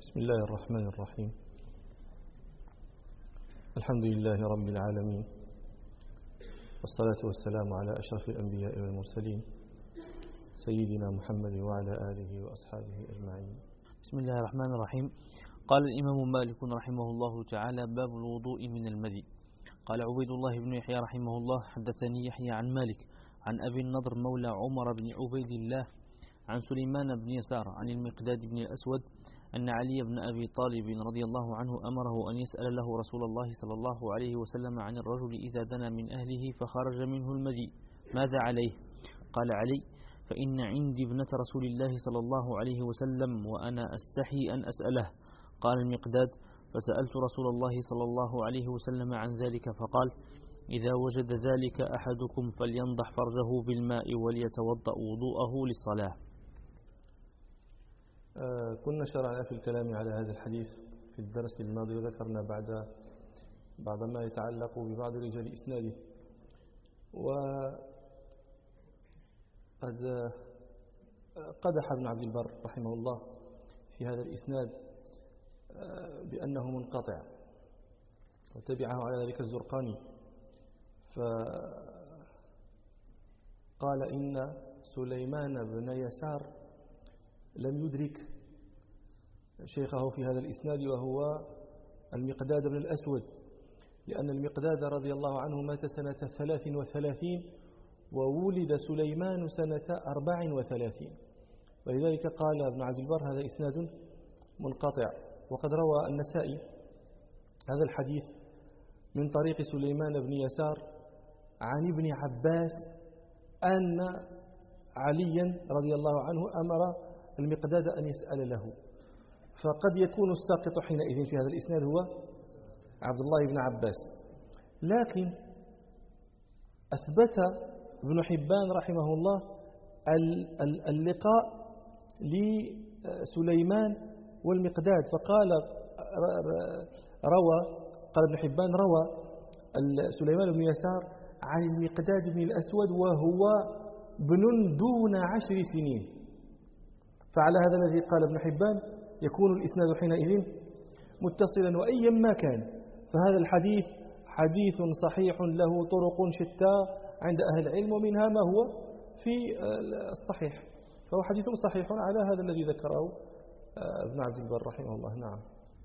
بسم الله الرحمن الرحيم. الحمد لله رب العالمين، والصلاة والسلام على أشرف الأنبياء والمرسلين سيدنا محمد وعلى آله وأصحابه أجمعين. بسم الله الرحمن الرحيم. قال الإمام مالك رحمه الله تعالى: باب الوضوء من المذي. قال عبيد الله بن يحيى رحمه الله: حدثني يحيى عن مالك عن أبي النضر مولى عمر بن عبيد الله عن سليمان بن يسار عن المقداد بن الأسود أن علي بن أبي طالب رضي الله عنه أمره أن يسأل له رسول الله صلى الله عليه وسلم عن الرجل إذا دنا من أهله فخرج منه المذي ماذا عليه؟ قال علي: فإن عندي ابنة رسول الله صلى الله عليه وسلم وأنا أستحي أن أسأله. قال المقداد: فسألت رسول الله صلى الله عليه وسلم عن ذلك فقال: إذا وجد ذلك أحدكم فلينضح فرجه بالماء وليتوضأ وضوءه للصلاة. كنا شرعنا في الكلام على هذا الحديث في الدرس الماضي، وذكرنا بعد ما يتعلق ببعض رجال إسناده، وقد قدح ابن عبد البر رحمه الله في هذا الإسناد بأنه منقطع، وتبعه على ذلك الزرقاني فقال إن سليمان بن يسار لم يدرك شيخه في هذا الإسناد وهو المقداد بن الأسود، لأن المقداد رضي الله عنه مات سنة 33 وولد سليمان سنة 34، ولذلك قال ابن عبد البر هذا إسناد منقطع. وقد روى النسائي هذا الحديث من طريق سليمان بن يسار عن ابن عباس أن عليا رضي الله عنه أمر المقداد أن يسأل له، فقد يكون الساقط حينئذ في هذا الإسناد هو عبد الله بن عباس. لكن أثبت ابن حبان رحمه الله اللقاء لسليمان والمقداد، فقال قال ابن حبان روى سليمان بن يسار عن المقداد بن الأسود وهو ابن دون 10 سنين، فعلى هذا الذي قال ابن حبان يكون الإسناد حينئذ متصلا. وأيا ما كان فهذا الحديث حديث صحيح له طرق شتى عند أهل العلم، ومنها ما هو في الصحيح، فهو حديث صحيح على هذا الذي ذكره ابن عبد البر رحمه الله. نعم.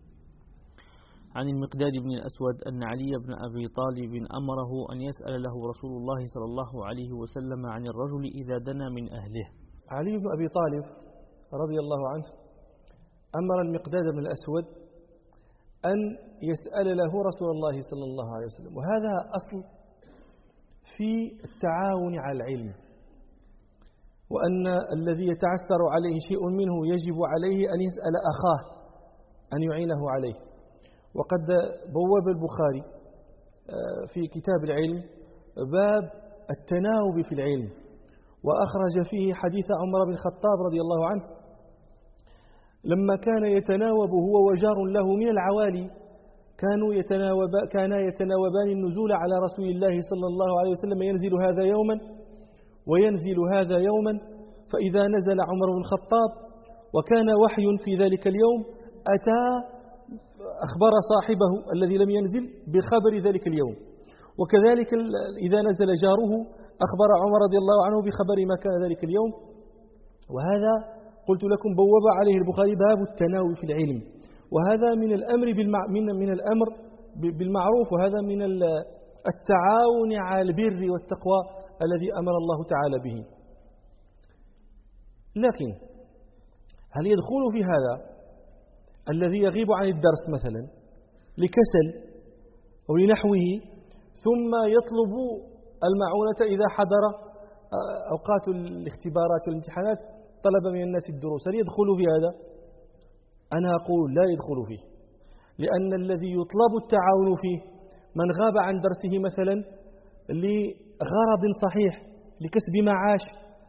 عن المقداد بن الأسود أن علي بن أبي طالب أمره أن يسأل له رسول الله صلى الله عليه وسلم عن الرجل إذا دنا من أهله. علي بن أبي طالب رضي الله عنه أمر المقداد بن الأسود أن يسأل له رسول الله صلى الله عليه وسلم، وهذا أصل في التعاون على العلم، وأن الذي يتعسر عليه شيء منه يجب عليه أن يسأل أخاه أن يعينه عليه. وقد بواب البخاري في كتاب العلم باب التناوب في العلم، وأخرج فيه حديث عمر بن الخطاب رضي الله عنه لما كان يتناوب هو وجار له من العوالي، كانا يتناوبان النزول على رسول الله صلى الله عليه وسلم، ينزل هذا يوما وينزل هذا يوما، فإذا نزل عمر بن الخطاب وكان وحي في ذلك اليوم أتى أخبر صاحبه الذي لم ينزل بخبر ذلك اليوم، وكذلك إذا نزل جاره أخبر عمر رضي الله عنه بخبر ما كان ذلك اليوم. وهذا قلت لكم بوب عليه البخاري باب التناوب في العلم، وهذا من الأمر من الأمر بالمعروف، وهذا من التعاون على البر والتقوى الذي أمر الله تعالى به. لكن هل يدخل في هذا الذي يغيب عن الدرس مثلا لكسل أو لنحوه ثم يطلب المعونة إذا حضر أوقات الاختبارات والامتحانات، طلب من الناس الدروس، هل يدخل في هذا؟ أنا أقول لا يدخل فيه، لأن الذي يطلب التعاون فيه من غاب عن درسه مثلا لغرض صحيح، لكسب معاش،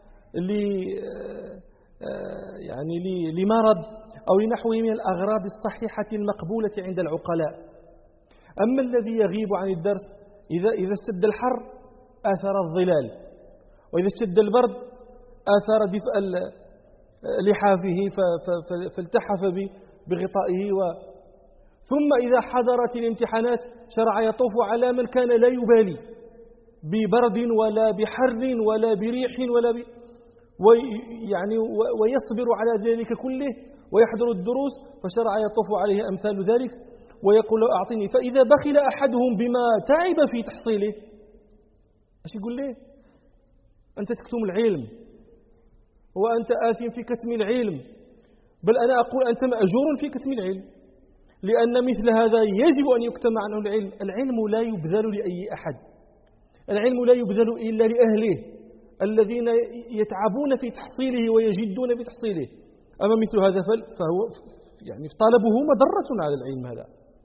لمرض أو لنحوه من الأغراض الصحيحة المقبولة عند العقلاء. أما الذي يغيب عن الدرس إذا اشتد الحر آثر الظلال، وإذا اشتد البرد آثار دفء لحافه فالتحف بغطائه ثم إذا حضرت الامتحانات شرع يطوف على من كان لا يبالي ببرد ولا بحر ولا بريح ويصبر على ذلك كله ويحضر الدروس، فشرع يطوف عليه أمثال ذلك ويقول أعطني. فإذا بخل أحدهم بما تعب في تحصيله، ايش يقول له؟ أنت تكتم العلم وأنت آثم في كتم العلم، بل أنا أقول أنت مأجور في كتم العلم، لأن مثل هذا يجب أن يكتم عنه العلم. العلم لا يبذل لأي أحد، العلم لا يبذل إلا لأهله الذين يتعبون في تحصيله ويجدون في تحصيله. أما مثل هذا فهو طلبه مضرة على العلم هذا.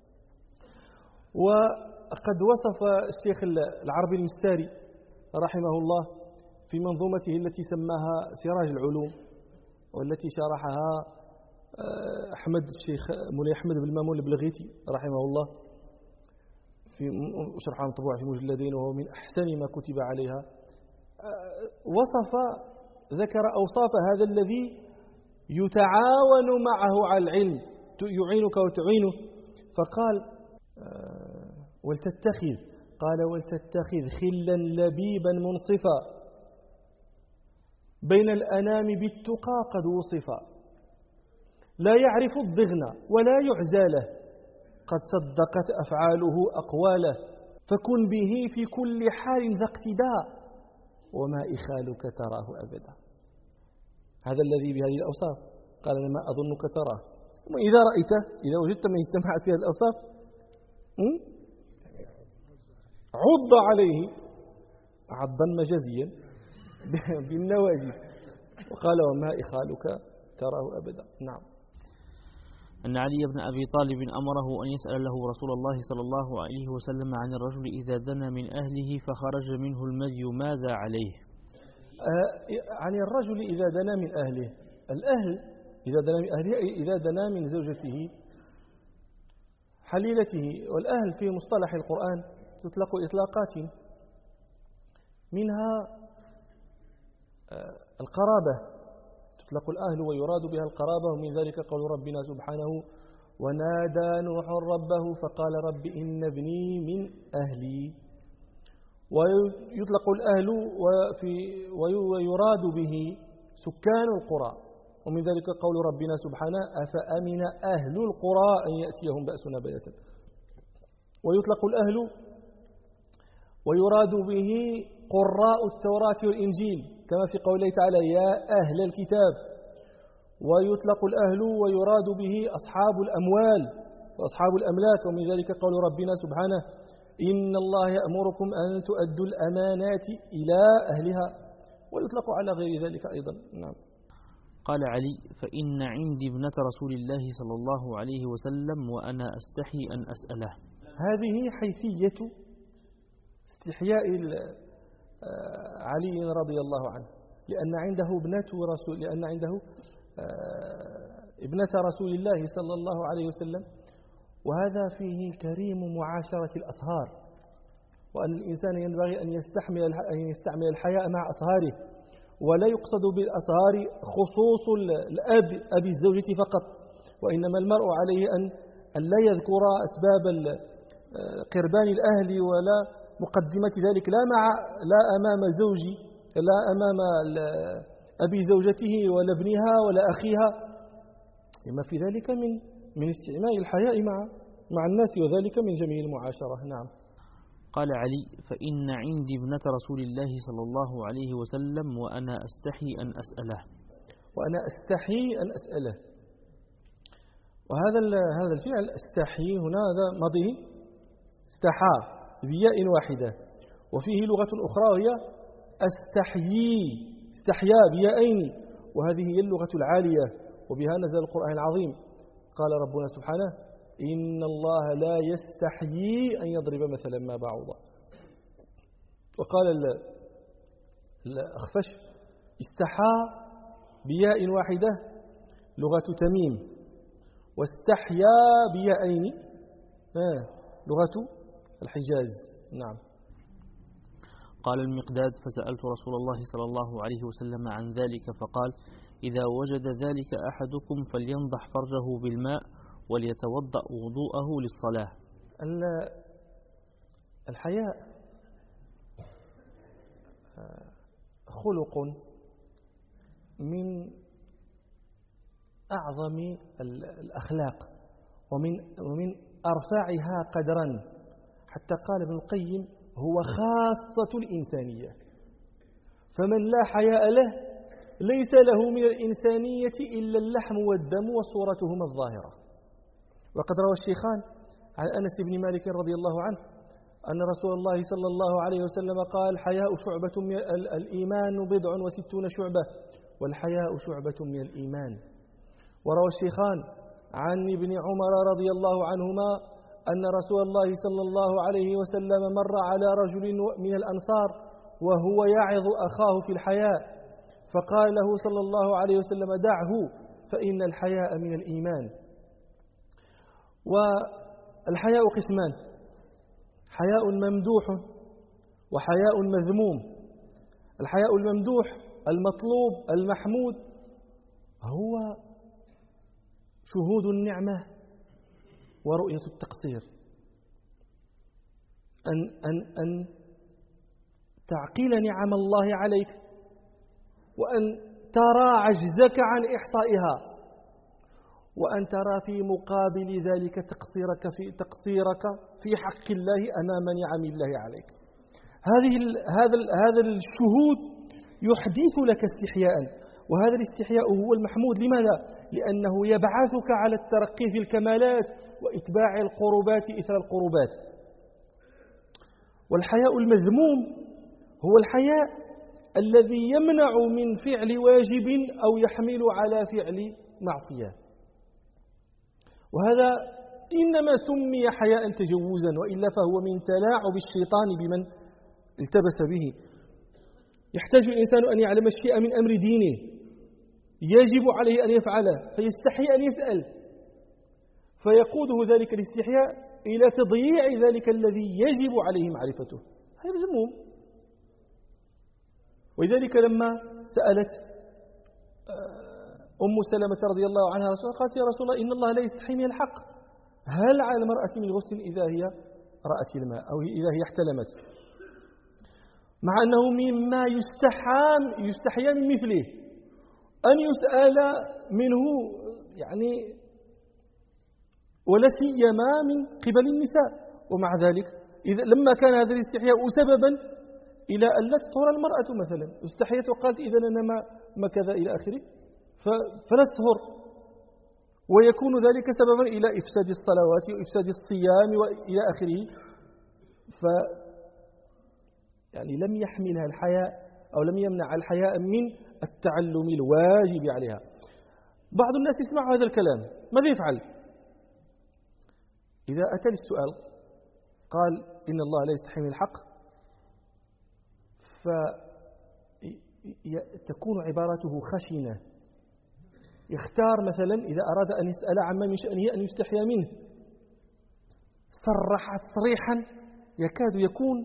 وقد وصف الشيخ العربي المستاري رحمه الله في منظومته التي سماها سراج العلوم، والتي شرحها الشيخ مولاي أحمد بن مامون البلغيتي رحمه الله، في شرحها مطبوع في مجلدين وهو من أحسن ما كتب عليها. ذكر أوصاف هذا الذي يتعاون معه على العلم، يعينك وتعينه، فقال ولتتخذ خلا لبيبا منصفا بين الأنام بالتقى قد وصفا، لا يعرف الضغن ولا يعزى له، قد صدقت أفعاله أقواله، فكن به في كل حال ذا اقتداء وما إخالك تراه أبدا. هذا الذي بهذه الأوصاف قال أنا ما أظنك تراه. وإذا رأيته، إذا وجدت من اجتمعت في هذه الأوصاف عض عليه عضا مجازيا بالنواجذ وقال وما إخالك تراه أبدا. نعم. أن علي بن أبي طالب أمره أن يسأل له رسول الله صلى الله عليه وسلم عن الرجل إذا دنا من أهله فخرج منه المذي ماذا عليه؟ عن الرجل إذا دنا من أهله، الأهل إذا دنا من أهله إذا دنا من زوجته حليلته. والأهل في مصطلح القرآن تطلق إطلاقات، منها القرابة، تطلق الأهل ويراد بها القرابة، ومن ذلك قول ربنا سبحانه ونادى نوح ربه فقال رب إن ابني من أهلي. ويطلق الأهل ويراد به سكان القرى، ومن ذلك قول ربنا سبحانه أفأمن أهل القرى أن يأتيهم بأسنا بياتا. ويطلق الأهل ويراد به قراء التوراة والإنجيل كما في قوله تعالى يا أهل الكتاب. ويطلق الأهل ويراد به أصحاب الأموال وأصحاب الأملاك، ومن ذلك قول ربنا سبحانه إن الله يأمركم أن تؤدوا الأمانات إلى أهلها. ويطلق على غير ذلك أيضا. نعم. قال علي فإن عندي ابنة رسول الله صلى الله عليه وسلم وأنا أستحي أن أسأله. هذه حيثية استحياء علي رضي الله عنه، لأن عنده ابنة رسول الله صلى الله عليه وسلم، وهذا فيه كريم معاشرة الأصهار، وأن الإنسان ينبغي أن يستعمل الحياء مع أصهاره، ولا يقصد بالأصهار خصوص الأب أبي الزوجة فقط، وإنما المرء عليه أن لا يذكر أسباب قربان الأهل ولا مقدمة ذلك، لا أمام زوجي، لا أمام أبي زوجته ولا ابنها ولا أخيها، لما في ذلك من استعمال الحياء مع الناس، وذلك من جميل المعاشرة. نعم. قال علي فإن عندي ابنة رسول الله صلى الله عليه وسلم وأنا أستحي أن أسأله. وأنا أستحي أن أسأله، وهذا الفعل استحي هنا هذا ماضيه استحى بياء واحدة، وفيه لغة أخرى وهي استحيا بياءين، وهذه هي اللغة العالية، وبها نزل القرآن العظيم. قال ربنا سبحانه إن الله لا يستحيي أن يضرب مثلا ما بعوضة. وقال الأخفش استحى بياء واحدة لغة تميم، واستحيا بياءين لغة الحجاز. نعم. قال المقداد فسألت رسول الله صلى الله عليه وسلم عن ذلك فقال إذا وجد ذلك أحدكم فلينضح فرجه بالماء وليتوضأ وضوءه للصلاة. الحياء خلق من أعظم الأخلاق ومن أرفعها قدرا، حتى قال ابن القيم هو خاصة الإنسانية، فمن لا حياء له ليس له من الإنسانية إلا اللحم والدم وصورتهما الظاهرة. وقد روى الشيخان عن أنس بن مالك رضي الله عنه أن رسول الله صلى الله عليه وسلم قال: الحياء شعبة من الإيمان 69 شعبة، والحياء شعبة من الإيمان. وروى الشيخان عن ابن عمر رضي الله عنهما أن رسول الله صلى الله عليه وسلم مر على رجل من الأنصار وهو يعظ أخاه في الحياء، فقال له صلى الله عليه وسلم: دعه فإن الحياء من الإيمان. والحياء قسمان: حياء ممدوح وحياء مذموم. الحياء الممدوح المطلوب المحمود هو شهود النعمة ورؤية التقصير، أن تعقيل نعم الله عليك وأن ترى عجزك عن إحصائها، وأن ترى في مقابل ذلك تقصيرك في حق الله أمام نعم الله عليك. هذا الشهود يحدث لك استحياء، وهذا الاستحياء هو المحمود. لماذا؟ لأنه يبعثك على الترقي في الكمالات وإتباع القربات إثر القربات. والحياء المذموم هو الحياء الذي يمنع من فعل واجب أو يحمل على فعل معصية، وهذا إنما سمي حياء تجوزا، وإلا فهو من تلاعب الشيطان بمن التبس به. يحتاج الإنسان أن يعلم الشيء من أمر دينه يجب عليه أن يفعله، فيستحي أن يسأل، فيقوده ذلك الاستحياء إلى تضييع ذلك الذي يجب عليه معرفته. هذا مذموم. ولذلك لما سألت أم سلمة رضي الله عنها رسول الله قالت: يا رسول الله، إن الله لا يستحي من الحق، هل على المرأة من غسل إذا هي رأت الماء أو إذا هي احتلمت؟ مع أنه مما يستحيا من مثله أن يسأل منه، يعني ولا سيما من قبل النساء. ومع ذلك لما كان هذا الاستحياء سببا إلى أن لا تطهر المرأة مثلا، استحيت وقالت: إذا أنا ما كذا إلى آخره، فلا تطهر، ويكون ذلك سببا إلى إفساد الصلوات وإفساد الصيام وإلى آخره. يعني لم يحملها الحياء أو لم يمنع الحياء من التعلم الواجب عليها. بعض الناس يسمع هذا الكلام، ماذا يفعل؟ إذا أتى للسؤال قال: إن الله لا يستحي من الحق، فتكون عبارته خشنة. يختار مثلا إذا أراد أن يسأل عما من شأنه أن يستحيا منه، صرح تصريحا يكاد يكون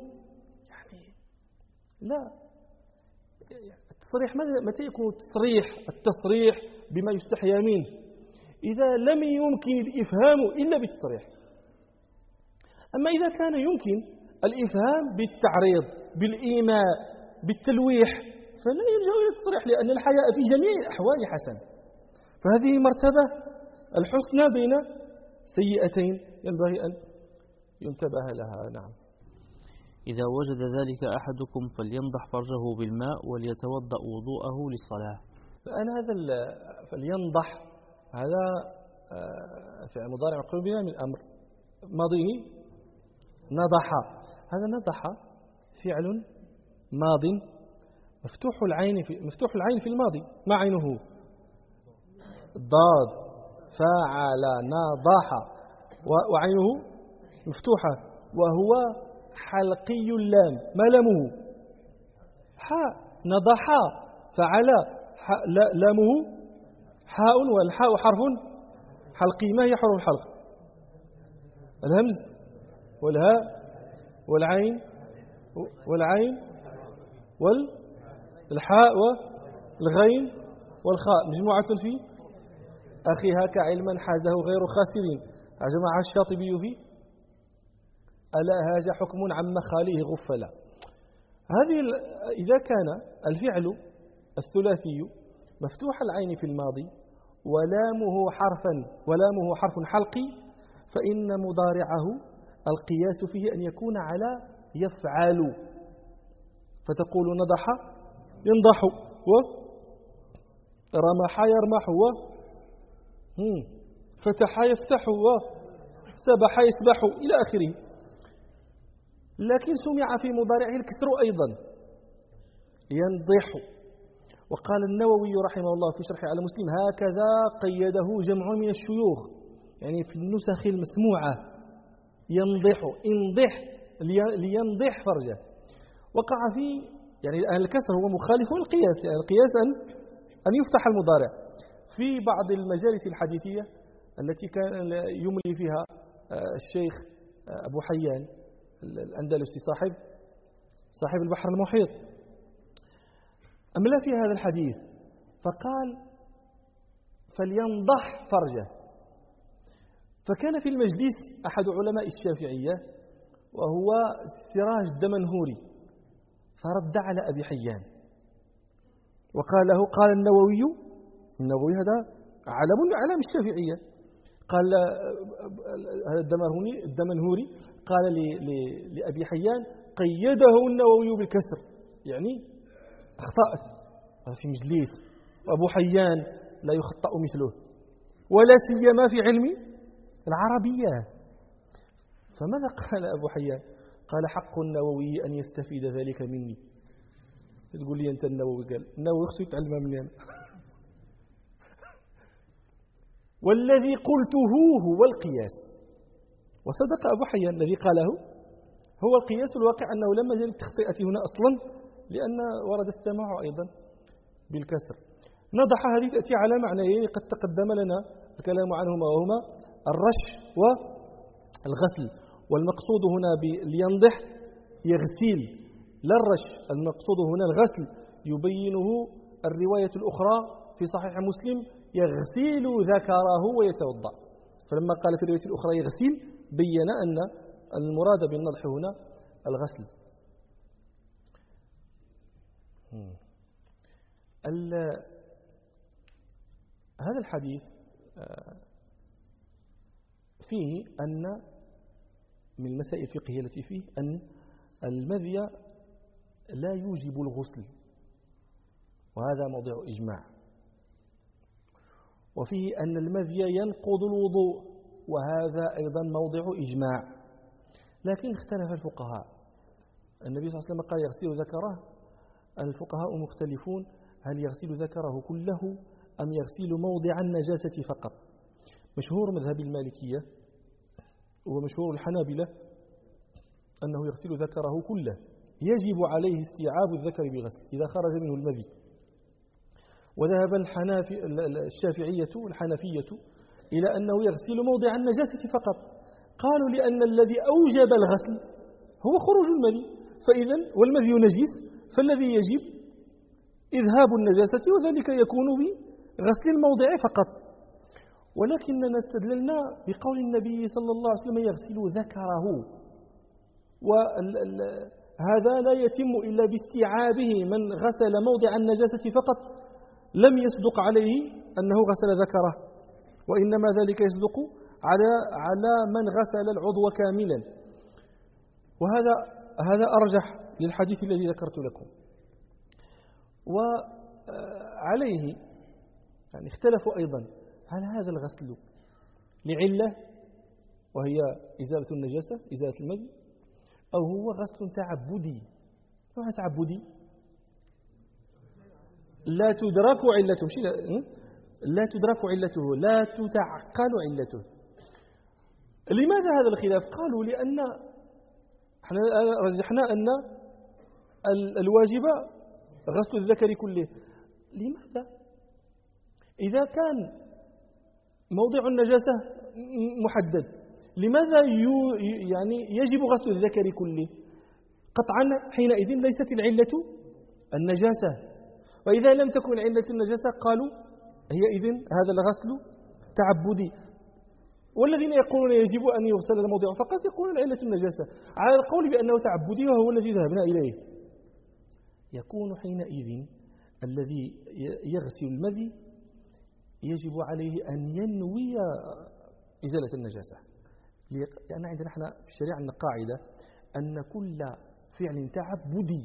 لا. التصريح متى يكون التصريح بما يستحيا منه؟ إذا لم يمكن الإفهام إلا بالتصريح. أما إذا كان يمكن الإفهام بالتعريض بالإيماء بالتلويح فلا يلجأ إلى التصريح، لأن الحياء في جميع الأحوال حسن. فهذه مرتبة الحسنى بين سيئتين ينبغي أن ينتبه لها. نعم. إذا وجد ذلك أحدكم فلينضح فرجه بالماء وليتوضأ وضوءه للصلاة. فأنا هذا فلينضح هذا فعل مضارع مقرون بنا من أمر ماضيه نضح. هذا نضح فعل ماض مفتوح العين في الماضي، ما عينه؟ ضاد فاعل نضح، وعينه مفتوحة، وهو حلقي اللام، ما لامه؟ حاء. نضح فعل لامه حاء، والحاء حرف حلقي. ما هي حروف الحلق؟ الهمز والهاء والعين والحاء والغين والخاء مجموعة في أخيها كعلما حازه غير خاسرين. جمع الشاطبي في ألا هاج حكم عما خاليه غفلا. إذا كان الفعل الثلاثي مفتوح العين في الماضي ولامه حرف حلقي فإن مضارعه القياس فيه أن يكون على يفعل، فتقول نضح ينضح ورمح يرمح فتح يفتح وسبح يسبح إلى آخره. لكن سمع في مضارعه الكسر أيضا ينضح. وقال النووي رحمه الله في شرح على مسلم هكذا قيده جمع من الشيوخ، يعني في النسخ المسموعة ينضح انضح لينضح فرجه. وقع في يعني الكسر هو مخالف للقياس، يعني القياس أن يفتح المضارع. في بعض المجالس الحديثية التي كان يملي فيها الشيخ أبو حيان الأندلسي صاحب البحر المحيط أملا في هذا الحديث فقال فلينضح فرجه. فكان في المجلس أحد علماء الشافعية وهو سراج الدمنهوري فرد على أبي حيان وقال له قال النووي هذا علم الشافعية، قال هذا الدمنهوري قال لأبي حيان قيده النووي بالكسر، يعني أخطأت في مجلس وأبو حيان لا يخطأ مثله ولا سيما في علم العربية. فماذا قال أبو حيان؟ قال حق النووي أن يستفيد ذلك مني. تقول لي أنت النووي؟ قال النووي خصو يتعلم مني أنا. والذي قلته هو القياس. وصدق أبو حيان الذي قاله هو القياس الواقع أنه لم يجد التخطئة هنا أصلا لأن ورد السماع أيضا بالكسر. نضح هذه تأتي على معنيين قد تقدم لنا الكلام عنهما وهما الرش والغسل. والمقصود هنا بلينضح يغسل لا الرش، المقصود هنا الغسل يبينه الرواية الأخرى في صحيح مسلم يغسل ذكره ويتوضأ. فلما قال في الرواية الأخرى يغسل بين أن المراد بالنضح هنا الغسل. هذا الحديث فيه أن من المسائل الفقهية التي فيه أن المذي لا يوجب الغسل، وهذا موضع إجماع. وفيه أن المذي ينقض الوضوء، وهذا أيضا موضع إجماع. لكن اختلف الفقهاء. النبي صلى الله عليه وسلم قال يغسل ذكره، الفقهاء مختلفون هل يغسل ذكره كله أم يغسل موضع النجاسة فقط. مشهور مذهب المالكية ومشهور الحنابلة أنه يغسل ذكره كله، يجب عليه استيعاب الذكر بالغسل إذا خرج منه المذي. وذهب الشافعية والحنفية إلى أنه يغسل موضع النجاسة فقط، قالوا لأن الذي أوجب الغسل هو خروج المذي، فإذا والمذي نجس فالذي يجب إذهاب النجاسة، وذلك يكون بغسل الموضع فقط. ولكننا استدللنا بقول النبي صلى الله عليه وسلم يغسل ذكره، وهذا لا يتم إلا باستيعابه. من غسل موضع النجاسة فقط لم يصدق عليه أنه غسل ذكره، وإنما ذلك يصدق على من غسل العضو كاملا. وهذا أرجح للحديث الذي ذكرت لكم. وعليه يعني اختلفوا أيضا هل هذا الغسل لعلة وهي إزالة النجاسة إزالة المذي، أو هو غسل تعبدي. نوع تعبدي لا تدرك علته، لا تدرك علته، لا تتعقل علته. لماذا هذا الخلاف؟ قالوا لأن احنا رجحنا أن الواجب غسل الذكر كله. لماذا؟ إذا كان موضع النجاسة محدد، لماذا يعني يجب غسل الذكر كله؟ قطعا حينئذ ليست العلة النجاسة، وإذا لم تكن علة النجاسة قالوا هي إذن هذا الغسل تعبدي. والذين يقولون يجب أن يغسل الموضع فقط يقولون علة النجاسة على القول بأنه تعبدي وهو الذي ذهبنا إليه. يكون حينئذ الذي يغسل المذي يجب عليه أن ينوي إزالة النجاسة، لأن عندنا احنا في الشريعة عندنا قاعدة أن كل فعل تعبدي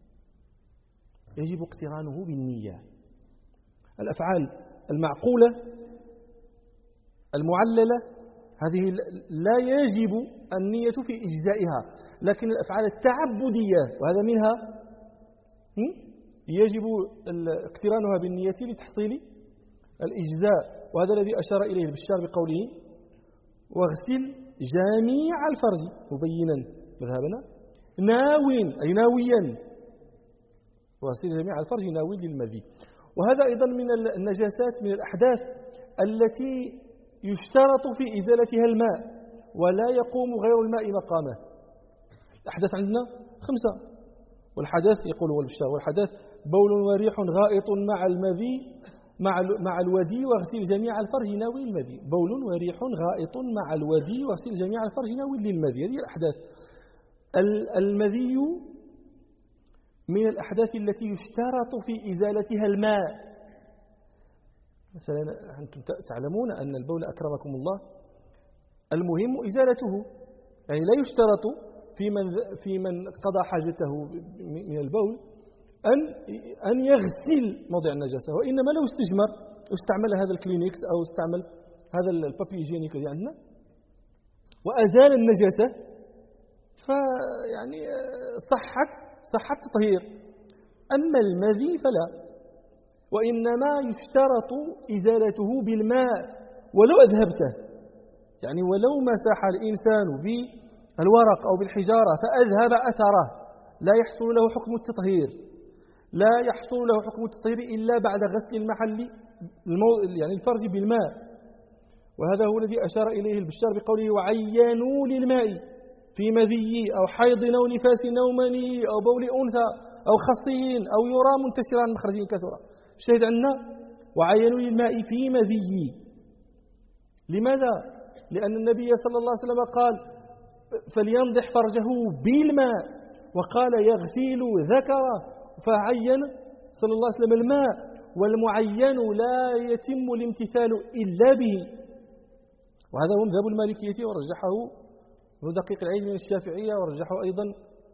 يجب اقترانه بالنية. الأفعال المعقولة المعللة هذه لا يجب النية في إجزائها، لكن الأفعال التعبدية وهذا منها يجب اقترانها بالنية لتحصيل الإجزاء. وهذا الذي أشار إليه البشار بقوله واغسل جميع الفرج مبينا مذهبنا ناوين أي ناويا، واغسل جميع الفرج ناوي للمذي. وهذا أيضا من النجاسات من الأحداث التي يشترط في إزالتها الماء ولا يقوم غير الماء مقامه. الأحداث عندنا 5، والحدث يقول والبشار والحدث بول وريح غائط مع المذي مع الودي واغسل جميع الفرج ناوي المذي. بول وريح غائط مع الودي واغسل جميع الفرج ناوي للمذي. هذه الأحداث. المذي من الأحداث التي يشترط في إزالتها الماء. مثلا أنتم تعلمون أن البول أكرمكم الله المهم إزالته، يعني لا يشترط في من قضى حاجته من البول أن يغسل موضع النجاسة، وإنما لو استعمل هذا الكلينكس أو استعمل هذا البابي جينيك اللي عندنا وأزال النجاسة فيعني صحت تطهير. أما المذي فلا، وإنما يشترط إزالته بالماء ولو أذهبته، يعني ولو مسح الإنسان بالورق أو بالحجارة فأذهب أثره لا يحصل له حكم التطهير، لا يحصل له حكم التطهير إلا بعد غسل المحل يعني الفرج بالماء. وهذا هو الذي أشار إليه البشار بقوله وعينوا للماء في مذي أو حيض أو نفاس أو مني أو بول أنثى أو خصي أو يرى منتشرا من مخرج كثرة. الشاهد عندنا وعينوا للماء في مذي. لماذا؟ لأن النبي صلى الله عليه وسلم قال فلينضح فرجه بالماء، وقال يغسل ذكره، فعين صلى الله عليه وسلم الماء، والمعين لا يتم الامتثال إلا به. وهذا هو مذهب المالكية ورجحه ابن دقيق العيد من الشافعية، ورجحه أيضا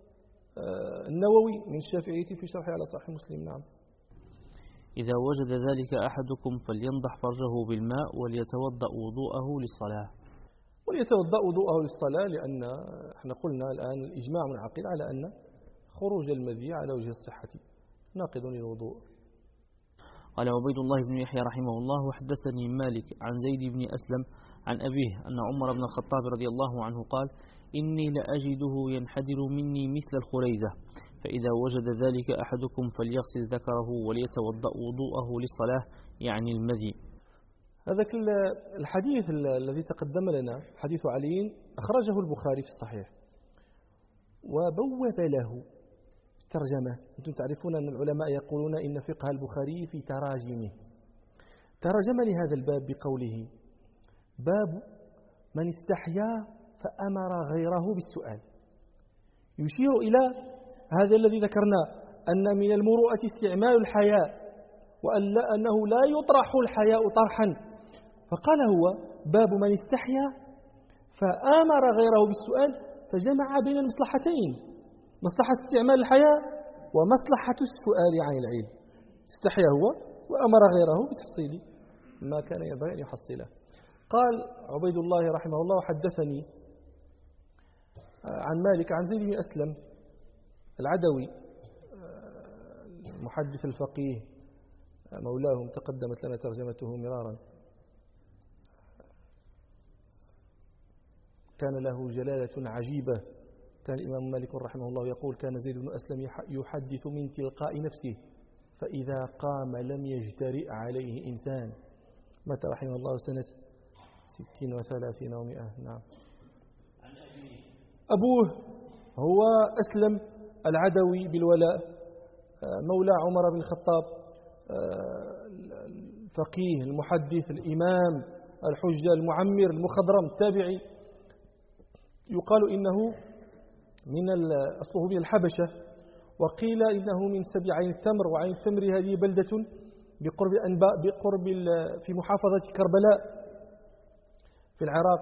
النووي من الشافعية في شرحه على صحيح مسلم. نعم. إذا وجد ذلك أحدكم فلينضح فرجه بالماء وليتوضأ وضوءه للصلاة. وليتوضأ وضوءه للصلاة، لأن احنا قلنا الآن الإجماع منعقد على أن خروج المذي على وجه الصحة ناقض للوضوء. قال عبيد الله بن يحيى رحمه الله وحدثني مالك عن زيد بن أسلم عن أبيه أن عمر بن الخطاب رضي الله عنه قال إني لأجده ينحدر مني مثل الخريزة، فإذا وجد ذلك أحدكم فليغسل ذكره وليتوضأ وضوءه للصلاة، يعني المذي. هذا الحديث الذي تقدم لنا حديث علي أخرجه البخاري في الصحيح وبوب له ترجمة. أنتم تعرفون أن العلماء يقولون إن فقه البخاري في تراجمه. ترجم لهذا الباب بقوله باب من استحيا فأمر غيره بالسؤال، يشير إلى هذا الذي ذكرنا أن من المروءة استعمال الحياء، وأنه لا يطرح الحياء طرحا، فقال هو باب من استحيا فآمر غيره بالسؤال، فجمع بين المصلحتين، مصلحة استعمال الحياء ومصلحة السؤال عن العلم. استحيا هو وأمر غيره بتحصيل ما كان ينبغي أن يحصله. قال عبيد الله رحمه الله حدثني عن مالك عن زيد بن أسلم العدوي المحدث الفقيه مولاهم، تقدمت لنا ترجمته مرارا، كان له جلالة عجيبة. كان الإمام مالك رحمه الله يقول كان زيد بن أسلم يحدث من تلقاء نفسه فإذا قام لم يجترئ عليه إنسان. مات رحمه الله سنة 60 و30 و100. نعم. أبوه هو أسلم العدوي بالولاء، مولى عمر بن الخطاب الفقيه المحدث الإمام الحجة المعمر المخضرم التابعي، يقال إنه أصله من الحبشة، وقيل إنه من سبي عين التمر، وعين التمر هذه بلدة بقرب أنباء في محافظة كربلاء في العراق،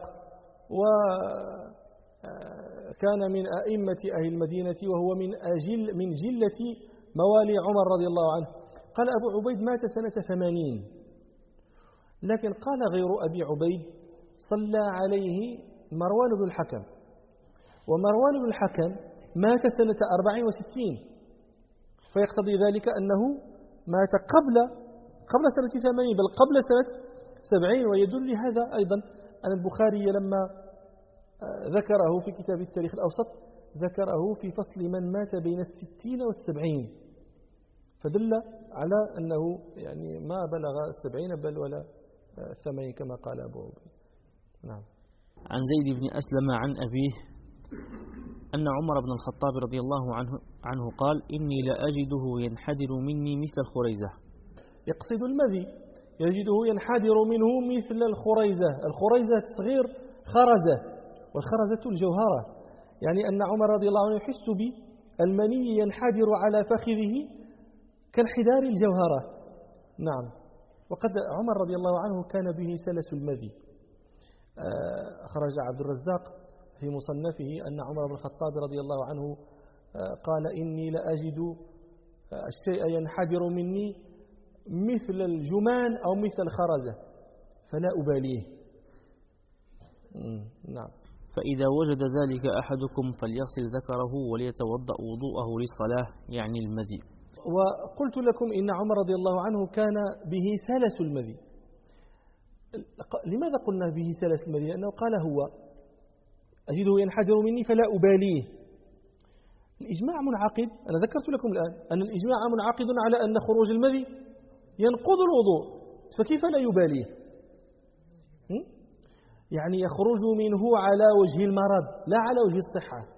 وكان من أئمة أهل المدينة، وهو من جلة موالي عمر رضي الله عنه. قال أبو عبيد مات سنة 80، لكن قال غير أبي عبيد صلى عليه مروان بن الحكم، ومروان بن الحكم مات سنة 64، فيقتضي ذلك أنه مات قبل سنة 80، بل قبل سنة 70. ويدل لهذا أيضا أن البخاري لما ذكره في كتاب التاريخ الأوسط ذكره في فصل من مات بين 60 و70، فدل على أنه يعني ما بلغ 70 بل ولا 80 كما قال أبو عبيد. نعم. عن زيد بن أسلم عن أبيه أن عمر بن الخطاب رضي الله عنه قال إني لأجده ينحدر مني مثل الخريزة. يقصد المذي، يجده ينحدر منه مثل الخريزة. الخريزة تصغير خرزة، والخرزة الجوهرة، يعني أن عمر رضي الله عنه يحس بالمني ينحدر على فخذه كانحدار الجوهرة. نعم. وقد عمر رضي الله عنه كان به سلس المذي. أخرج عبد الرزاق في مصنفه أن عمر بن الخطاب رضي الله عنه قال إني لأجد الشيء ينحدر مني مثل الجمان أو مثل الخرزة فلا أباليه. نعم. فإذا وجد ذلك أحدكم فليغسل ذكره وليتوضأ وضوءه للصلاة، يعني المذي. وقلت لكم إن عمر رضي الله عنه كان به سلس المذي. لماذا قلنا به سلس المذي؟ لأنه قال هو أجده ينحدر مني فلا أباليه. الإجماع منعقد، أنا ذكرت لكم الآن أن الإجماع منعقد على أن خروج المذي ينقض الوضوء، فكيف لا يباليه؟ يعني يخرج منه على وجه المرض لا على وجه الصحة.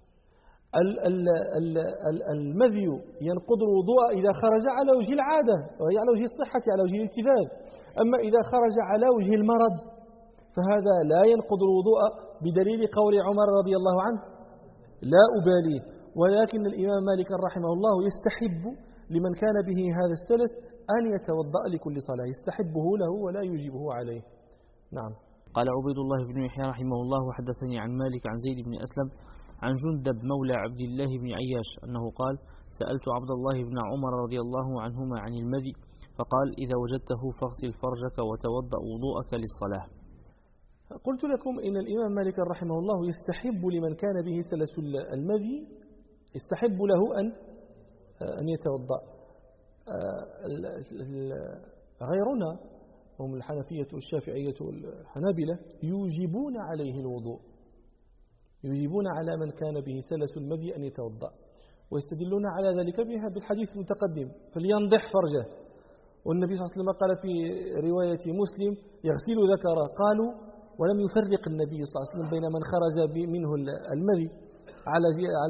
المذي ينقض الوضوء إذا خرج على وجه العادة، وهي على وجه الصحة على وجه الالتذاذ. أما إذا خرج على وجه المرض فهذا لا ينقض الوضوء، بدليل قول عمر رضي الله عنه لا أباليه. ولكن الإمام مالك رحمه الله يستحب لمن كان به هذا السلس أن يتوضأ لكل صلاة، يستحبه له ولا يجيبه عليه. نعم. قال عبيد الله بن يحيى رحمه الله وحدثني عن مالك عن زيد بن أسلم عن جندب مولى عبد الله بن عياش أنه قال سألت عبد الله بن عمر رضي الله عنهما عن المذي فقال إذا وجدته فاغسل فرجك وتوضأ وضوءك للصلاة. قلت لكم إن الإمام مالك رحمه الله يستحب لمن كان به سلس المذي، يستحب له أن يتوضأ. غيرنا هم الحنفية والشافعية والحنابلة يوجبون عليه الوضوء، يوجبون على من كان به سلس المذي أن يتوضأ، ويستدلون على ذلك بالحديث المتقدم فلينضح فرجه. والنبي صلى الله عليه وسلم قال في رواية مسلم يغسل ذكره، قالوا ولم يفرق النبي صلى الله عليه وسلم بين من خرج منه المذي على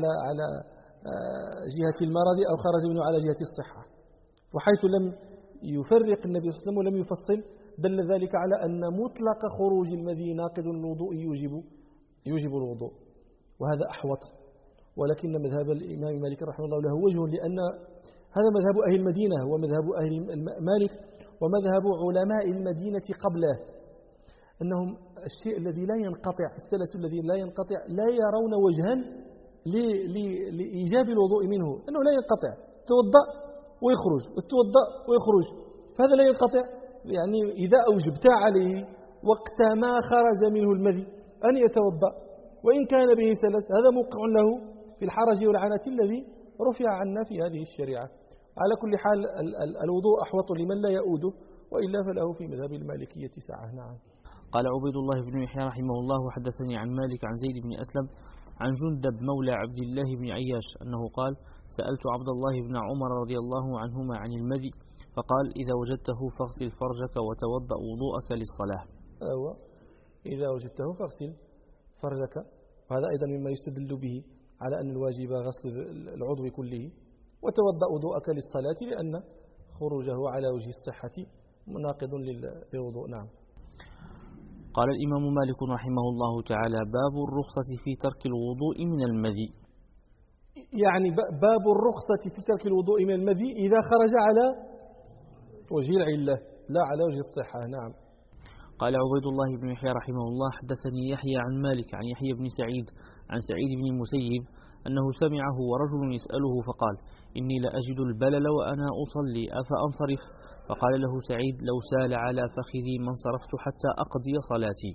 جهة المرض أو خرج منه على جهة الصحة. وحيث لم يفرق النبي صلى الله عليه وسلم ولم يفصل دل ذلك على أن مطلق خروج المذي ناقض الوضوء يوجب الوضوء، وهذا أحوط. ولكن مذهب الإمام مالك رحمه الله له وجه، لأن هذا مذهب أهل المدينة ومذهب أهل مالك ومذهب علماء المدينة قبله، أنهم الشيء الذي لا ينقطع، السلس الذي لا ينقطع، لا يرون وجها لإيجاب الوضوء منه، أنه لا ينقطع، توضأ ويخرج وتوضأ ويخرج، فهذا لا ينقطع. يعني إذا أوجبت عليه وقت ما خرج منه المذي أن يتوضأ وإن كان به سلس، هذا موقع له في الحرج والعنة الذي رفع عنا في هذه الشريعة. على كل حال الوضوء أحوط لمن لا يؤوده، وإلا فله في مذهب المالكية سعة. نعم. قال عبيد الله بن يحيى رحمه الله وحدثني عن مالك عن زيد بن أسلم عن جندب مولى عبد الله بن عياش أنه قال سألت عبد الله بن عمر رضي الله عنهما عن المذي فقال إذا وجدته فاغسل فرجك وتوضأ وضوءك للصلاة. إذا وجدته فاغسل فرجك، وهذا أيضا مما يستدل به على أن الواجب غسل العضو كله، وتوضأ وضوءك للصلاة، لأن خروجه على وجه الصحة مناقض للوضوء. نعم. قال الإمام مالك رحمه الله تعالى باب الرخصة في ترك الوضوء من المذي. يعني باب الرخصة في ترك الوضوء من المذي إذا خرج على وجه العلة لا على وجه الصحة. نعم. قال عبيد الله بن يحيى رحمه الله حدثني يحيى عن مالك عن يحيى بن سعيد عن سعيد بن المسيب أنه سمعه ورجل يسأله فقال إني لأجد البلل وأنا أصلي أفأنصرف؟ فقال له سعيد لو سال على فخذي ما انصرفت حتى أقضي صلاتي.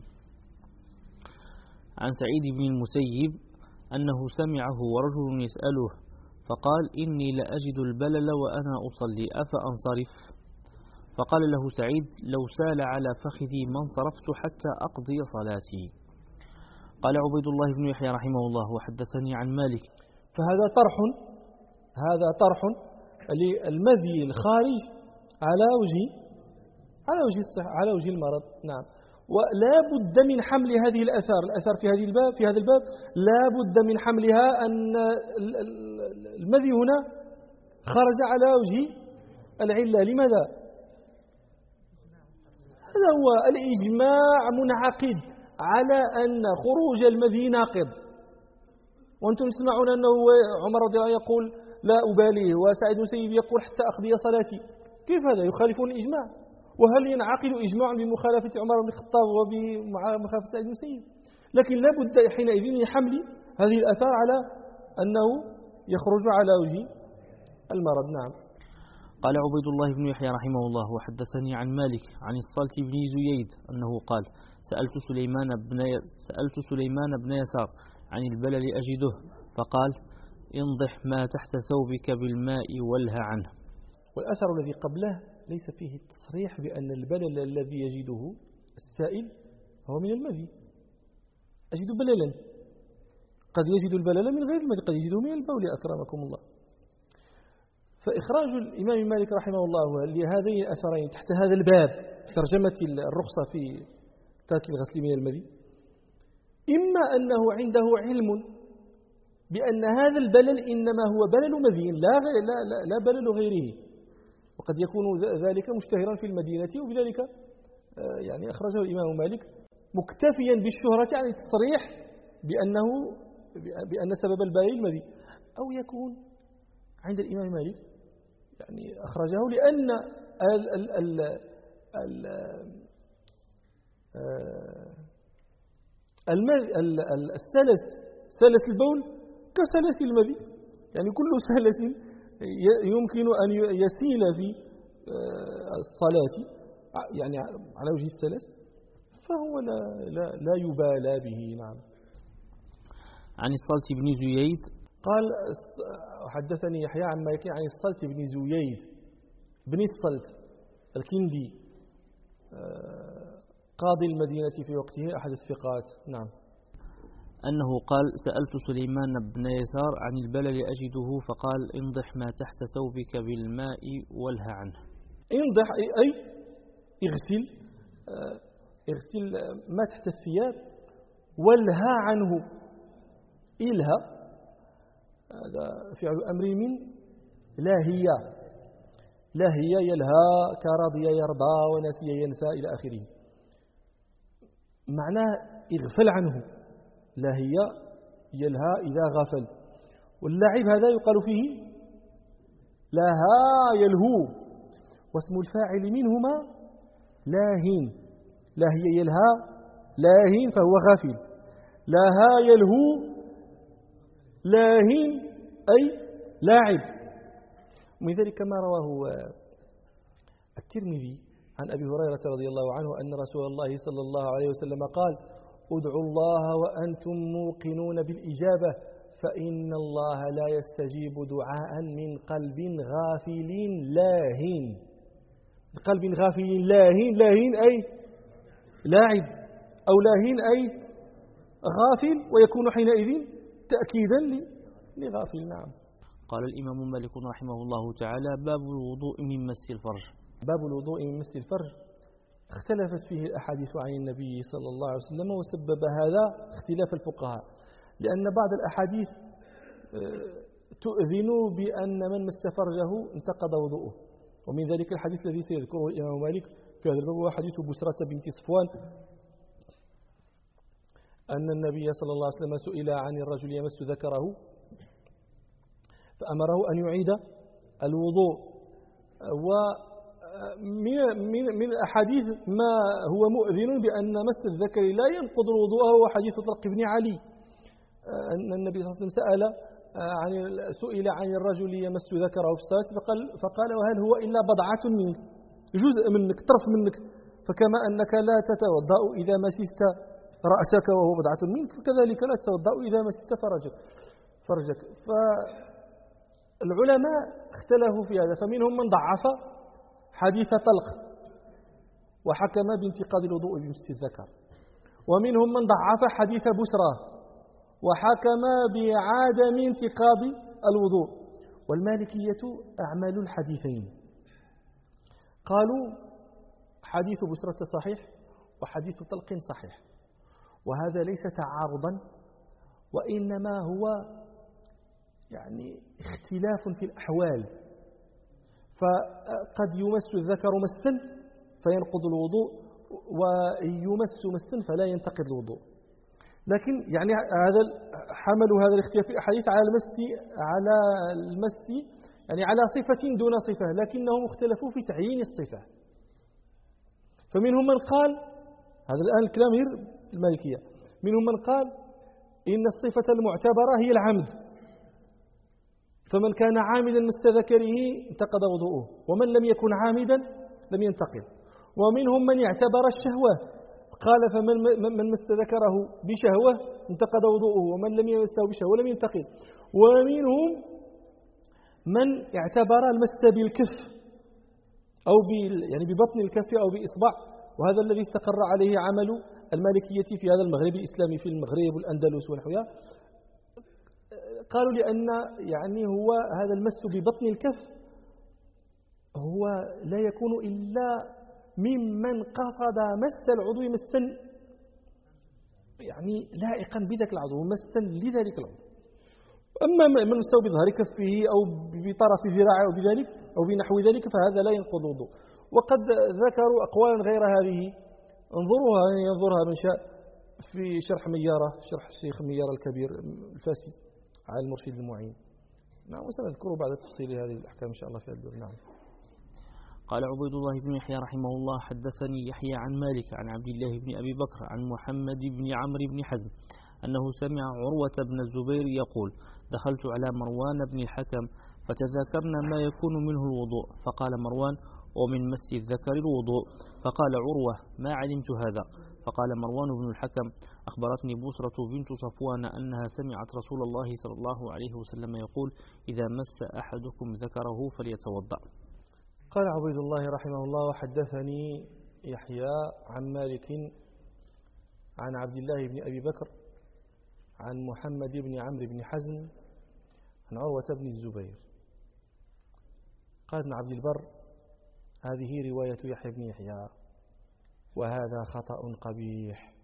عن سعيد بن المسيب أنه سمعه ورجل يسأله فقال إني لأجد البلل وأنا أصلي أفأنصرف؟ فقال له سعيد لو سال على فخذي ما انصرفت حتى أقضي صلاتي. قال عبيد الله بن يحيى رحمه الله وحدثني عن مالك. فهذا طرح للمذي الخارج على وجه المرض. نعم. ولا بد من حمل هذه الأثار في هذا الباب لا بد من حملها أن المذي هنا خرج على وجه العلة. لماذا؟ هذا هو الإجماع منعقد على أن خروج المذي ناقض. وأنتم تسمعون أنه عمر رضي الله عنه يقول لا أباليه وسعيد بن سيب يقول حتى أقضي صلاتي. كيف هذا يخالفون الإجماع؟ وهل ينعقد إجماع بمخالفة عمر بن الخطاب وبمخالفة سعيد بن سيب؟ لكن لا بد حينئذ من حمل هذه الآثار على أنه يخرج على وجه المرض. نعم. قال عبيد الله بن يحيى رحمه الله وحدثني عن مالك عن الصلت بن زييد أنه قال سألت سليمان بن يسار عن البلل أجده فقال انضح ما تحت ثوبك بالماء والهى عنه. والأثر الذي قبله ليس فيه التصريح بأن البلل الذي يجده السائل هو من المذي. أجد بللا، قد يجد البلل من غير المذي، قد يجده من البول أكرمكم الله. فإخراج الإمام مالك رحمه الله لهذين الأثرين تحت هذا الباب ترجمة الرخصة في ترك الغسل من المذي إما أنه عنده علم بأن هذا البلل إنما هو بلل مذي لا بلل غيره، وقد يكون ذلك مشتهرا في المدينة وبذلك يعني أخرجه الإمام مالك مكتفيا بالشهرة عن التصريح بأن سبب البلل المذي، أو يكون عند الإمام مالك يعني أخرجه لأن سلس البول كسلس المذي، يعني كل سلس يمكن أن يسيل في الصلاة يعني على وجه السلس فهو لا يبالى به. نعم. عن الصلت بن زييد قال حدثني يحيى عن مالك عن الصلت بن زييد بن الصلت الكندي قاضي المدينة في وقته أحد الثقات. نعم. أنه قال سألت سليمان بن يسار عن البلل أجده فقال انضح ما تحت ثوبك بالماء والهى عنه. انضح أي اغسل ما تحت الثياب والهى عنه. إلهى هذا فعل أمر من لاهي يلهى كراضي يرضى ونسي ينسى إلى آخره. معناه اغفل عنه، لاهي يلهى إذا غفل، واللعب هذا يقال فيه لها يلهو، واسم الفاعل منهما لاهين، لاهي يلهى لاهين فهو غافل، لها يلهو لاهين أي لاعب. من ذلك ما رواه الترمذي عن أبي هريرة رضي الله عنه أن رسول الله صلى الله عليه وسلم قال ادعوا الله وأنتم موقنون بالإجابة فإن الله لا يستجيب دعاء من قلب غافل لاهين. قلب غافل لاهين أي لاعب، أو لاهين أي غافل، ويكون حينئذ تأكيدا لغافل. نعم. قال الإمام مالك رحمه الله تعالى باب الوضوء من مس الفرج. باب الوضوء من مس الفرج اختلفت فيه الأحاديث عن النبي صلى الله عليه وسلم، وسبب هذا اختلاف الفقهاء، لأن بعض الأحاديث تؤذن بأن من مس فرجه انتقض وضوءه، ومن ذلك الحديث الذي سيذكره الإمام مالك في هذا الباب هو حديث بسرة بنت صفوان أن النبي صلى الله عليه وسلم سئل عن الرجل يمس ذكره فأمره أن يعيد الوضوء. ومن الأحاديث ما هو مؤذن بأن مس الذكر لا ينقض الوضوء هو حديث طلق بن علي أن النبي صلى الله عليه وسلم سئل عن الرجل يمس ذكره في الصلاة فقال وهل هو إلا بضعة منك، جزء منك، طرف منك، فكما أنك لا تتوضأ إذا مسست رأسك وهو بضعة منك فكذلك لا تتوضأ إذا مسست فرجك. فالعلماء اختلفوا في هذا، فمنهم من ضعف حديث طلق وحكم بانتقاض الوضوء بمس الذكر، ومنهم من ضعف حديث بسرة وحكم بعدم انتقاض الوضوء. والمالكية أعملوا الحديثين، قالوا حديث بسرة صحيح وحديث طلق صحيح، وهذا ليس تعارضا وإنما هو يعني اختلاف في الأحوال، فقد يمس الذكر مسا فينقض الوضوء ويمس مسا فلا ينتقض الوضوء. لكن يعني حملوا هذا الاختلاف في الأحاديث على المس يعني على صفة دون صفة، لكنهم اختلفوا في تعيين الصفة. فمنهم من قال هذا الآن الكلام المالكية، منهم من قال إن الصفة المعتبرة هي العمد، فمن كان عامدا مس ذكره انتقض وضوءه، ومن لم يكن عامدا لم ينتقض. ومنهم من اعتبر الشهوة قال فمن مس ذكره بشهوة انتقض وضوءه، ومن لم يمسه بشهوة لم ينتقض. ومنهم من اعتبر المس بالكف أو يعني ببطن الكف أو بإصبع، وهذا الذي استقر عليه عمل المالكية في هذا المغرب الإسلامي في المغرب والأندلس ونحوها. قالوا لأن يعني هو هذا المس ببطن الكف هو لا يكون إلا ممن قصد مس العضو مسا يعني لائقا بذلك العضو، مسا لذلك العضو. أما من مسه بظهر كفه أو بطرف ذراعه أو بذلك أو بنحو ذلك فهذا لا ينقض الوضوء. وقد ذكروا أقوالا غير هذه، ينظرها من شاء في شرح الشيخ ميارة الكبير الفاسي على المرشد المعين. نعم، وسنذكر بعد تفصيل هذه الأحكام إن شاء الله في الدور. نعم. قال عبيد الله بن يحيى رحمه الله حدثني يحيى عن مالك عن عبد الله بن أبي بكر عن محمد بن عمرو بن حزم أنه سمع عروة بن الزبير يقول دخلت على مروان بن الحكم فتذاكرنا ما يكون منه الوضوء، فقال مروان ومن مس الذكر الوضوء، فقال عروة ما علمت هذا، فقال مروان بن الحكم أخبرتني بسرة بنت صفوان أنها سمعت رسول الله صلى الله عليه وسلم يقول إذا مس أحدكم ذكره فليتوضأ. قال عبيد الله رحمه الله وحدثني يحيى عن مالك عن عبد الله بن أبي بكر عن محمد بن عمرو بن حزم عن عروة بن الزبير. قال ابن عبد البر هذه رواية يحيى بن يحيى وهذا خطأ قبيح،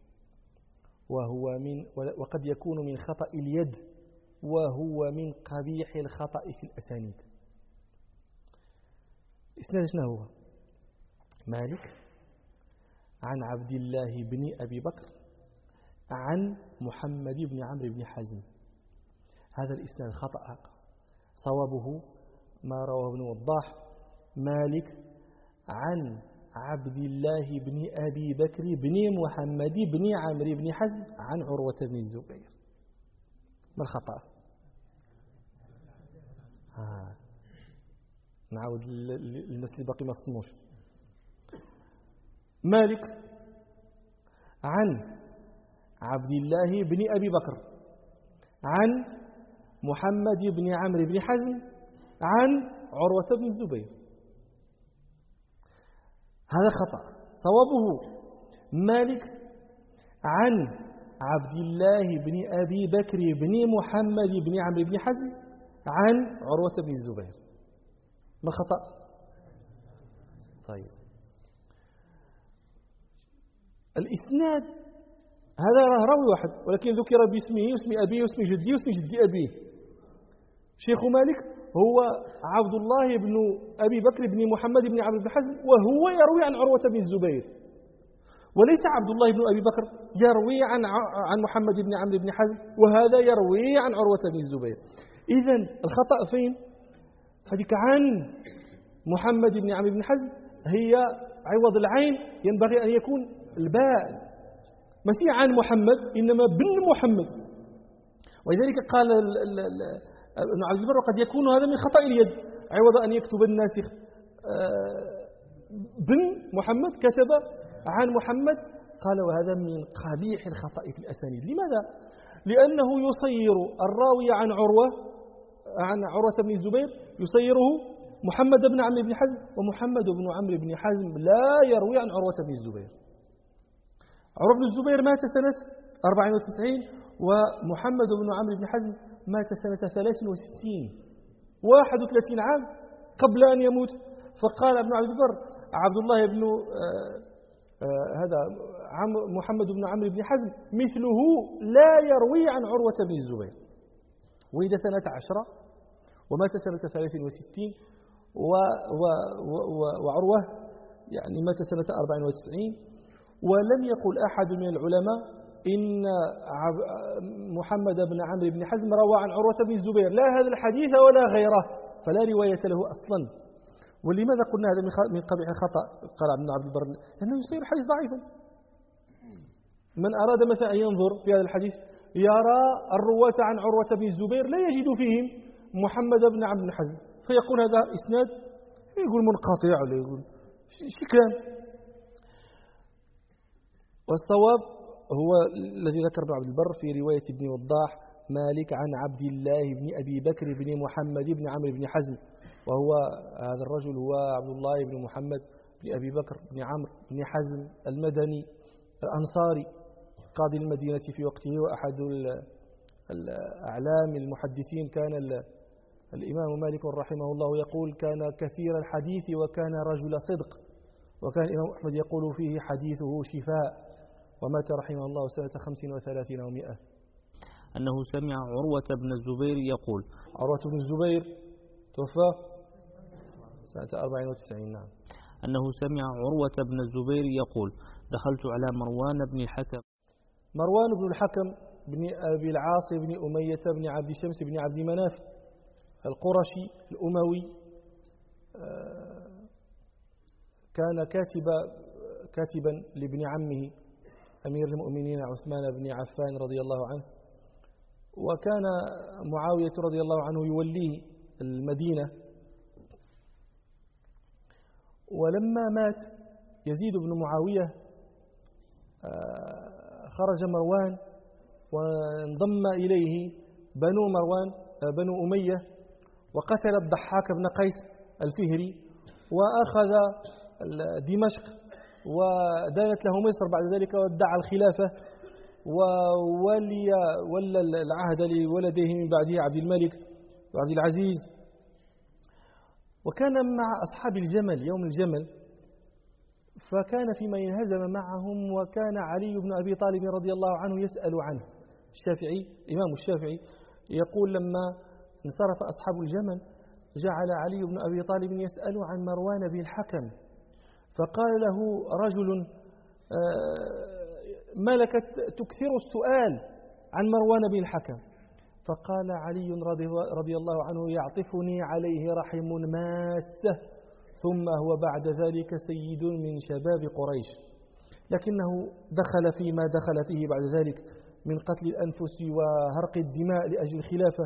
وقد يكون من خطأ اليد، وهو من قبيح الخطأ في الأسانيد. إسناد شنو هو؟ مالك عن عبد الله بن أبي بكر عن محمد بن عمرو بن حزم. هذا الإسناد خطأ، صوابه ما رواه ابن وضاح مالك عن عبد الله بن أبي بكر بن محمد بن عمرو بن حزم عن عروة بن الزبير. ما الخطأ؟ نعود المسلي باقي ما فهموش. مالك عن عبد الله بن أبي بكر عن محمد بن عمرو بن حزم عن عروة بن الزبير. هذا خطأ، صوابه مالك عن عبد الله بن أبي بكر بن محمد بن عمرو بن حزم عن عروة بن الزبير. ما الخطأ؟ طيب، الإسناد هذا راوي واحد ولكن ذكر باسمه واسم أبيه واسم جديه واسم جد أبيه. شيخ مالك هو عبد الله بن أبي بكر بن محمد بن عمرو بن حزم، وهو يروي عن عروة بن الزبير، وليس عبد الله بن أبي بكر يروي عن محمد بن عمرو بن حزم وهذا يروي عن عروة بن الزبير. إذن الخطأ فين؟ هذيك عن محمد بن عمرو بن حزم هي عوض العين ينبغي أن يكون الباء، ماشي عن محمد إنما بن محمد. ولذلك قال ابن عبد البر قد يكون هذا من خطأ اليد، عوض أن يكتب الناسخ بن محمد كتب عن محمد، قال وهذا من قبيح الخطأ في الأسانيد. لماذا؟ لأنه يصير الراوي عن عروة بن الزبير يصيره محمد بن عمرو بن حزم، ومحمد بن عمرو بن حزم لا يروي عن عروة بن الزبير. عروة بن الزبير مات سنة 94 ومحمد بن عمرو بن حزم مات سنة 63 31 عام قبل أن يموت. فقال ابن عبد البر عبد الله بن هذا محمد بن عمرو بن حزم مثله لا يروي عن عروة بن الزبير، ولد سنة 10 ومات سنة 63 وعروة يعني مات سنة 94. ولم يقل أحد من العلماء إن محمد بن عمرو بن حزم روى عن عروة بن الزبير لا هذا الحديث ولا غيره، فلا رواية له أصلا. ولماذا قلنا هذا من قبيح الخطأ؟ قال ابن عبد البر لأنه يصير الحديث ضعيفا. من أراد مثلا أن ينظر في هذا الحديث يرى الرواة عن عروة بن الزبير لا يجد فيهم محمد بن عمرو بن حزم، فيقول هذا إسناد يقول منقطع ولا يقول شي كان. والصواب هو الذي ذكر ابن عبد البر في رواية ابن وضاح مالك عن عبد الله بن أبي بكر بن محمد بن عمرو بن حزم، وهو هذا الرجل هو عبد الله بن محمد بن أبي بكر بن عمرو بن حزم المدني الأنصاري قاضي المدينة في وقته وأحد الأعلام المحدثين. كان الإمام مالك رحمه الله يقول كان كثير الحديث وكان رجل صدق، وكان الإمام أحمد يقول فيه حديثه شفاء، ومات رحمه الله سنة 35 و100. أنه سمع عروة بن الزبير يقول، عروة بن الزبير توفى سنة 94. نعم. أنه سمع عروة بن الزبير يقول دخلت على مروان بن الحكم. مروان بن الحكم بن أبي العاص بن أمية بن عبد شمس بن عبد مناف القرشي الأموي، كان كاتبا لابن عمه أمير المؤمنين عثمان بن عفان رضي الله عنه، وكان معاوية رضي الله عنه يوليه المدينة. ولما مات يزيد بن معاوية خرج مروان وانضم إليه بنو أمية، وقتل الضحاك بن قيس الفهري، وأخذ دمشق ودانت له مصر بعد ذلك، وادعى الخلافة وولى العهد لولده من بعده عبد الملك وعبد العزيز. وكان مع أصحاب الجمل يوم الجمل، فكان فيما انهزم معهم، وكان علي بن أبي طالب رضي الله عنه يسأل عنه. الشافعي إمام الشافعي يقول لما انصرف أصحاب الجمل جعل علي بن أبي طالب يسأل عن مروان بن الحكم، فقال له رجل ما لك تكثر السؤال عن مروان بن الحكم؟ فقال علي رضي الله عنه يعطفني عليه رحم ماسة، ثم هو بعد ذلك سيد من شباب قريش، لكنه دخل فيما دخل فيه بعد ذلك من قتل الأنفس وهرق الدماء لأجل الخلافة،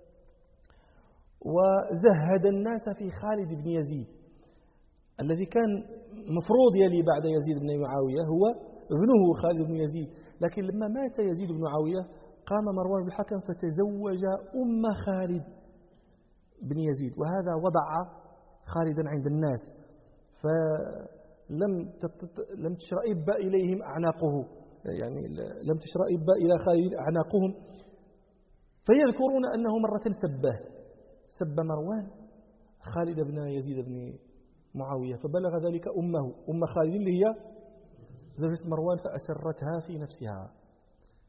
وزهد الناس في خالد بن يزيد الذي كان مفروض يلي بعد يزيد بن معاوية، هو ابنه خالد بن يزيد. لكن لما مات يزيد بن معاوية قام مروان بن الحكم فتزوج أم خالد بن يزيد، وهذا وضع خالدا عند الناس، فلم تشرئب إليهم أعناقه، يعني لم تشرئب إلى خالد أعناقهم، فيذكرون أنه مرة سب مروان خالد بن يزيد بن معاوية، فبلغ ذلك أم خالد اللي هي زوجة مروان، فأسرتها في نفسها.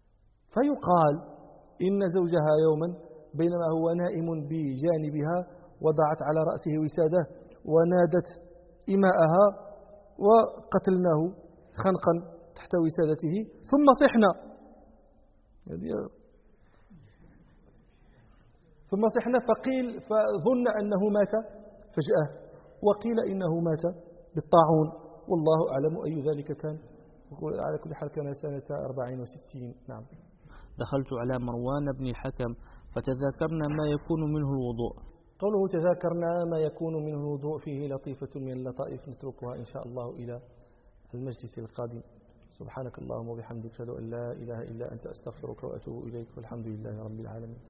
فيقال إن زوجها يوما بينما هو نائم بجانبها وضعت على رأسه وسادة ونادت إماءها وقتلناه خنقا تحت وسادته ثم صحنا. ثم صحنا فظن أنه مات فجأة، وقيل إنه مات بالطاعون، والله أعلم أي ذلك كان. على كل حال كان سنة 64. نعم. دخلت على مروان بن الحكم فتذاكرنا ما يكون منه الوضوء. قوله تذاكرنا ما يكون منه الوضوء فيه لطيفة من اللطائف نتركها إن شاء الله إلى المجلس القادم. سبحانك اللهم وبحمدك أشهد أن لا إله إلا أنت أستغفرك وأتوب إليك والحمد لله رب العالمين.